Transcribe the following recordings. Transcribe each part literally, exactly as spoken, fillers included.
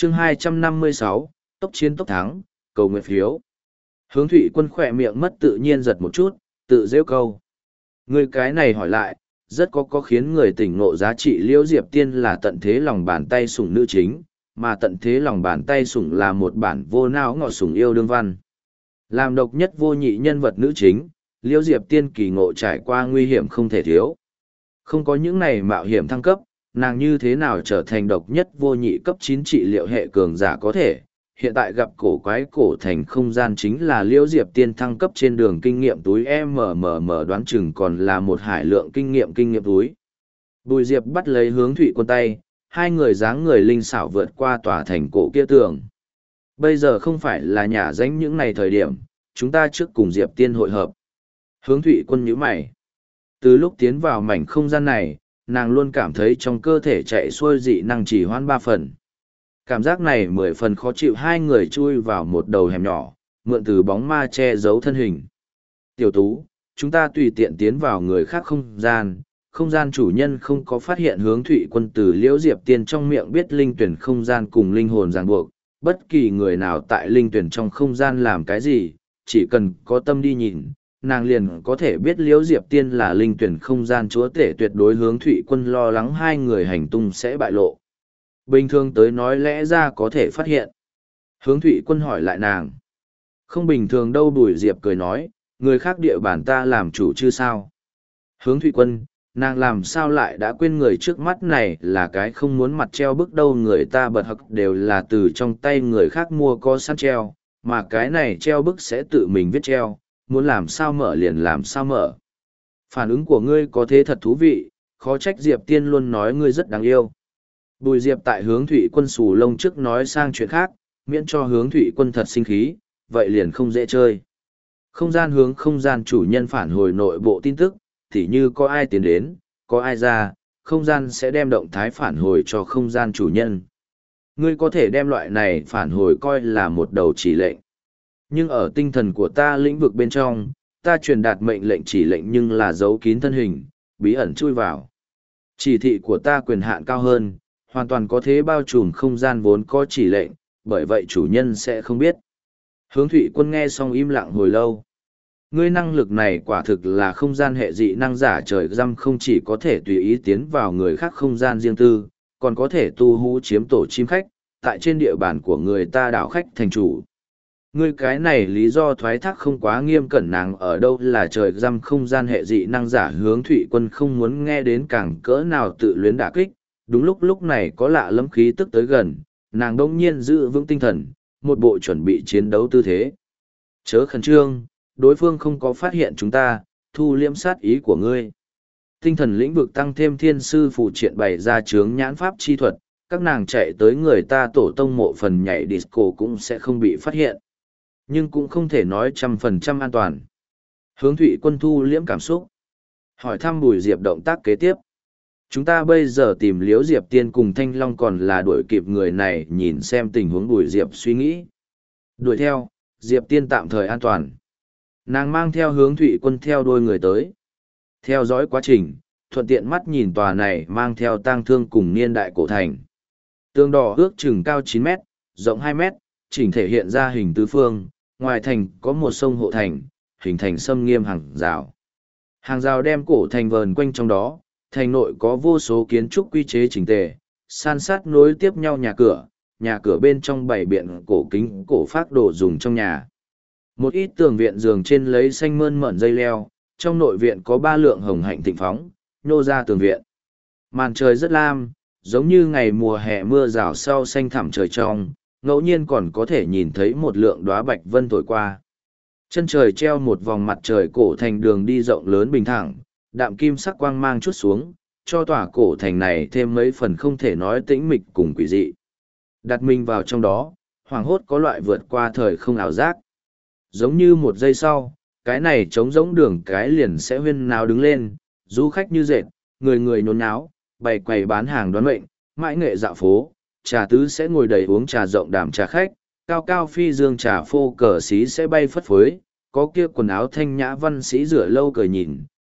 chương hai trăm năm mươi sáu, tốc chiến tốc thắng, cầu nguyện phiếu. Hướng Thụy Quân khỏe miệng mất tự nhiên giật một chút, tự rêu câu. Người cái này hỏi lại, rất có có khiến người tỉnh ngộ giá trị Liễu Diệp Tiên là tận thế lòng bàn tay sủng nữ chính, mà tận thế lòng bàn tay sủng là một bản vô não ngọt sủng yêu đương văn. Làm độc nhất vô nhị nhân vật nữ chính, Liễu Diệp Tiên kỳ ngộ trải qua nguy hiểm không thể thiếu. Không có những này mạo hiểm thăng cấp, nàng như thế nào trở thành độc nhất vô nhị cấp chín trị liệu hệ cường giả có thể. Hiện tại gặp cổ quái cổ thành không gian chính là Liễu Diệp Tiên thăng cấp trên đường kinh nghiệm túi em em em đoán chừng còn là một hải lượng kinh nghiệm kinh nghiệm túi. Bùi Diệp bắt lấy Hướng Thụy Quân tay, hai người dáng người linh xảo vượt qua tòa thành cổ kia tường. Bây giờ không phải là nhả danh những này thời điểm, chúng ta trước cùng Diệp Tiên hội hợp. Hướng Thụy Quân nhíu mày. Từ lúc tiến vào mảnh không gian này, nàng luôn cảm thấy trong cơ thể chạy xuôi dị năng chỉ hoãn ba phần. Cảm giác này mười phần khó chịu, hai người chui vào một đầu hẻm nhỏ, mượn từ bóng ma che giấu thân hình. Tiểu Tú, chúng ta tùy tiện tiến vào người khác không gian, không gian chủ nhân không có phát hiện Hướng Thụy Quân từ Liễu Diệp Tiên trong miệng biết linh tuyển không gian cùng linh hồn ràng buộc, bất kỳ người nào tại linh tuyển trong không gian làm cái gì, chỉ cần có tâm đi nhìn, nàng liền có thể biết Liễu Diệp Tiên là linh tuyển không gian chúa tể tuyệt đối. Hướng Thụy Quân lo lắng hai người hành tung sẽ bại lộ. Bình thường tới nói lẽ ra có thể phát hiện. Hướng Thụy Quân hỏi lại nàng. Không bình thường đâu, Bùi Diệp cười nói, người khác địa bàn ta làm chủ chứ sao. Hướng Thụy Quân, nàng làm sao lại đã quên người trước mắt này là cái không muốn mặt treo bức đâu, người ta bật hặc đều là từ trong tay người khác mua có sẵn treo, mà cái này treo bức sẽ tự mình viết treo, muốn làm sao mở liền làm sao mở. Phản ứng của ngươi có thế thật thú vị, khó trách Diệp Tiên luôn nói ngươi rất đáng yêu. Bùi Diệp tại Hướng Thụy Quân xù lông trước nói sang chuyện khác, miễn cho Hướng Thụy Quân thật sinh khí, vậy liền không dễ chơi. Không gian hướng không gian chủ nhân phản hồi nội bộ tin tức, tỉ như có ai tiến đến, có ai ra, không gian sẽ đem động thái phản hồi cho không gian chủ nhân. Ngươi có thể đem loại này phản hồi coi là một đầu chỉ lệnh. Nhưng ở tinh thần của ta lĩnh vực bên trong, ta truyền đạt mệnh lệnh chỉ lệnh nhưng là giấu kín thân hình, bí ẩn chui vào. Chỉ thị của ta quyền hạn cao hơn, hoàn toàn có thể bao trùm không gian vốn có chỉ lệnh, bởi vậy chủ nhân sẽ không biết. Hướng Thụy Quân nghe xong im lặng hồi lâu. Ngươi năng lực này quả thực là không gian hệ dị năng giả trời răm, không chỉ có thể tùy ý tiến vào người khác không gian riêng tư, còn có thể tu hú chiếm tổ chim khách, tại trên địa bàn của người ta đảo khách thành chủ. Ngươi cái này lý do thoái thác không quá nghiêm cẩn, nàng ở đâu là trời răm không gian hệ dị năng giả. Hướng Thụy Quân không muốn nghe đến càng cỡ nào tự luyến đả kích, đúng lúc lúc này có lạ lẫm khí tức tới gần, nàng đông nhiên giữ vững tinh thần, một bộ chuẩn bị chiến đấu tư thế. Chớ khẩn trương, đối phương không có phát hiện chúng ta, thu liễm sát ý của ngươi. Tinh thần lĩnh vực tăng thêm thiên sư phụ triện bày ra chướng nhãn pháp chi thuật, các nàng chạy tới người ta tổ tông mộ phần nhảy disco cũng sẽ không bị phát hiện. Nhưng cũng không thể nói trăm phần trăm an toàn. Hướng Thụy Quân thu liễm cảm xúc. Hỏi thăm Bùi Diệp động tác kế tiếp. Chúng ta bây giờ tìm Liễu Diệp Tiên cùng Thanh Long còn là đuổi kịp người này, nhìn xem tình huống. Bùi Diệp suy nghĩ. Đuổi theo, Diệp Tiên tạm thời an toàn. Nàng mang theo Hướng Thụy Quân theo đôi người tới. Theo dõi quá trình, thuận tiện mắt nhìn tòa này mang theo tang thương cùng niên đại cổ thành. Tường đỏ ước chừng cao chín mét, rộng hai mét, chỉnh thể hiện ra hình tứ phương, ngoài thành có một sông hộ thành, hình thành xâm nghiêm hàng rào. Hàng rào đem cổ thành vờn quanh trong đó, thành nội có vô số kiến trúc quy chế chỉnh tề, san sát nối tiếp nhau nhà cửa, nhà cửa bên trong bày biện cổ kính cổ phác đồ dùng trong nhà. Một ít tường viện giường trên lấy xanh mơn mởn dây leo, trong nội viện có ba lượng hồng hạnh thịnh phóng, nhô ra tường viện. Màn trời rất lam, giống như ngày mùa hè mưa rào sau xanh thẳm trời trong, ngẫu nhiên còn có thể nhìn thấy một lượng đóa bạch vân thổi qua. Chân trời treo một vòng mặt trời cổ thành đường đi rộng lớn bình thẳng, đạm kim sắc quang mang chút xuống, cho tòa cổ thành này thêm mấy phần không thể nói tĩnh mịch cùng quỷ dị. Đặt mình vào trong đó, hoàng hốt có loại vượt qua thời không ảo giác. Giống như một giây sau, cái này trống rỗng đường cái liền sẽ huyên náo đứng lên, du khách như dệt, người người nhốn náo, bày quầy bán hàng đoán mệnh, mãi nghệ dạo phố, trà tứ sẽ ngồi đầy uống trà rộng đàm trà khách, cao cao phi dương trà phô cờ xí sẽ bay phất phới, có kia quần áo thanh nhã văn sĩ rửa lâu cười nhìn,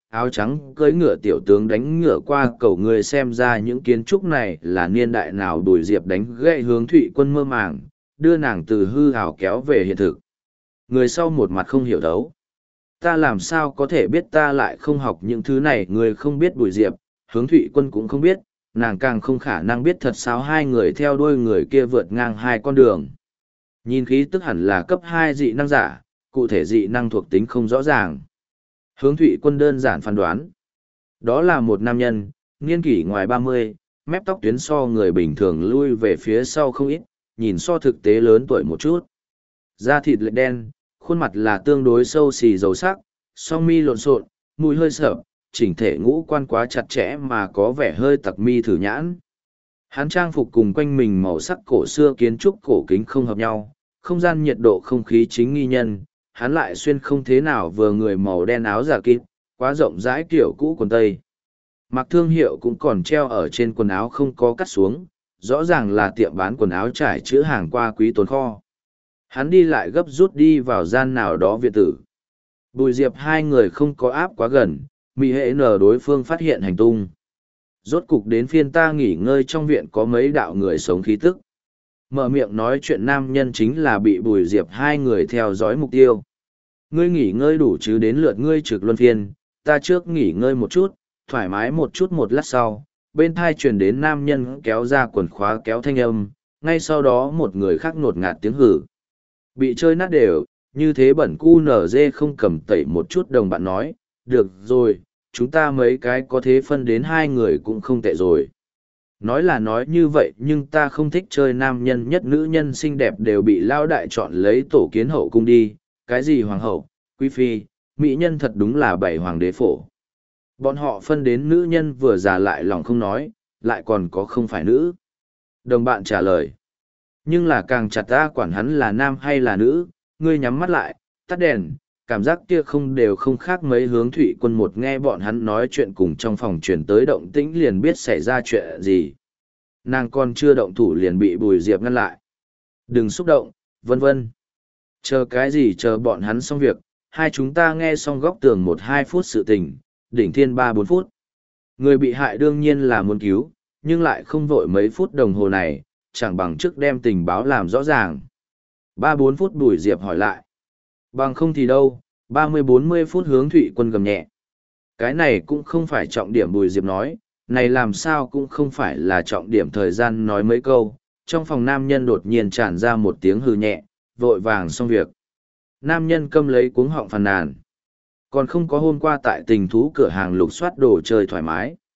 áo trắng cưỡi ngựa tiểu tướng đánh ngựa qua cầu người xem ra những kiến trúc này là niên đại nào Bùi Diệp đánh gậy Hướng Thụy Quân mơ màng, đưa nàng từ hư ảo kéo về hiện thực. Người sau một mặt không hiểu thấu. Ta làm sao có thể biết, ta lại không học những thứ này, người không biết Bùi Diệp, Hướng Thụy Quân cũng không biết, nàng càng không khả năng biết thật sao hai người theo đuôi người kia vượt ngang hai con đường. Nhìn khí tức hẳn là cấp hai dị năng giả, cụ thể dị năng thuộc tính không rõ ràng. Hướng Thụy Quân đơn giản phán đoán. Đó là một nam nhân, niên kỷ ngoài ba mươi, mép tóc tuyến so người bình thường lui về phía sau không ít, nhìn so thực tế lớn tuổi một chút. Da thịt lệch đen, khuôn mặt là tương đối sâu xì dầu sắc, song mi lộn xộn, mũi hơi sợ, chỉnh thể ngũ quan quá chặt chẽ mà có vẻ hơi tặc mi thử nhãn. Hắn trang phục cùng quanh mình màu sắc cổ xưa kiến trúc cổ kính không hợp nhau, không gian nhiệt độ không khí chính nghi nhân, hắn lại xuyên không thế nào vừa người màu đen áo giả kịp, quá rộng rãi kiểu cũ quần tây. Mặc thương hiệu cũng còn treo ở trên quần áo không có cắt xuống, rõ ràng là tiệm bán quần áo trải chữa hàng qua quý tồn kho. Hắn đi lại gấp rút đi vào gian nào đó viện tử. Bùi Diệp hai người không có áp quá gần, mị hệ nở đối phương phát hiện hành tung. Rốt cục đến phiên ta nghỉ ngơi trong viện có mấy đạo người sống khí tức. Mở miệng nói chuyện nam nhân chính là bị Bùi Diệp hai người theo dõi mục tiêu. Ngươi nghỉ ngơi đủ chứ, đến lượt ngươi trực luân phiên, ta trước nghỉ ngơi một chút, thoải mái một chút. Một lát sau, bên thai truyền đến nam nhân kéo ra quần khóa kéo thanh âm, ngay sau đó một người khác ngột ngạt tiếng hử. Bị chơi nát đều, như thế bẩn cu nở dê không cầm tẩy một chút. Đồng bạn nói, được rồi, chúng ta mấy cái có thế phân đến hai người cũng không tệ rồi. Nói là nói như vậy nhưng ta không thích chơi nam nhân, nhất nữ nhân xinh đẹp đều bị lao đại chọn lấy tổ kiến hậu cung đi, cái gì hoàng hậu, quý phi, mỹ nhân thật đúng là bảy hoàng đế phổ. Bọn họ phân đến nữ nhân vừa già lại lòng không nói, lại còn có không phải nữ. Đồng bạn trả lời. Nhưng là càng chặt ta quản hắn là nam hay là nữ, ngươi nhắm mắt lại, tắt đèn, cảm giác kia không đều không khác mấy. Hướng Thụy Quân một nghe bọn hắn nói chuyện cùng trong phòng truyền tới động tĩnh liền biết xảy ra chuyện gì. Nàng còn chưa động thủ liền bị Bùi Diệp ngăn lại. Đừng xúc động, vân vân. Chờ cái gì, chờ bọn hắn xong việc, hai chúng ta nghe xong góc tường một hai phút sự tình, đỉnh thiên ba bốn phút. Người bị hại đương nhiên là muốn cứu, nhưng lại không vội mấy phút đồng hồ này, chẳng bằng trước đem tình báo làm rõ ràng. Ba bốn phút Bùi Diệp hỏi lại. Bằng không thì đâu, ba mươi bốn mươi phút. Hướng Thụy Quân gầm nhẹ. Cái này cũng không phải trọng điểm, Bùi Diệp nói, này làm sao cũng không phải là trọng điểm. Thời gian nói mấy câu, trong phòng nam nhân đột nhiên tràn ra một tiếng hừ nhẹ, vội vàng xong việc. Nam nhân câm lấy cuống họng phàn nàn. Còn không có hôm qua tại tình thú cửa hàng lục soát đồ chơi thoải mái.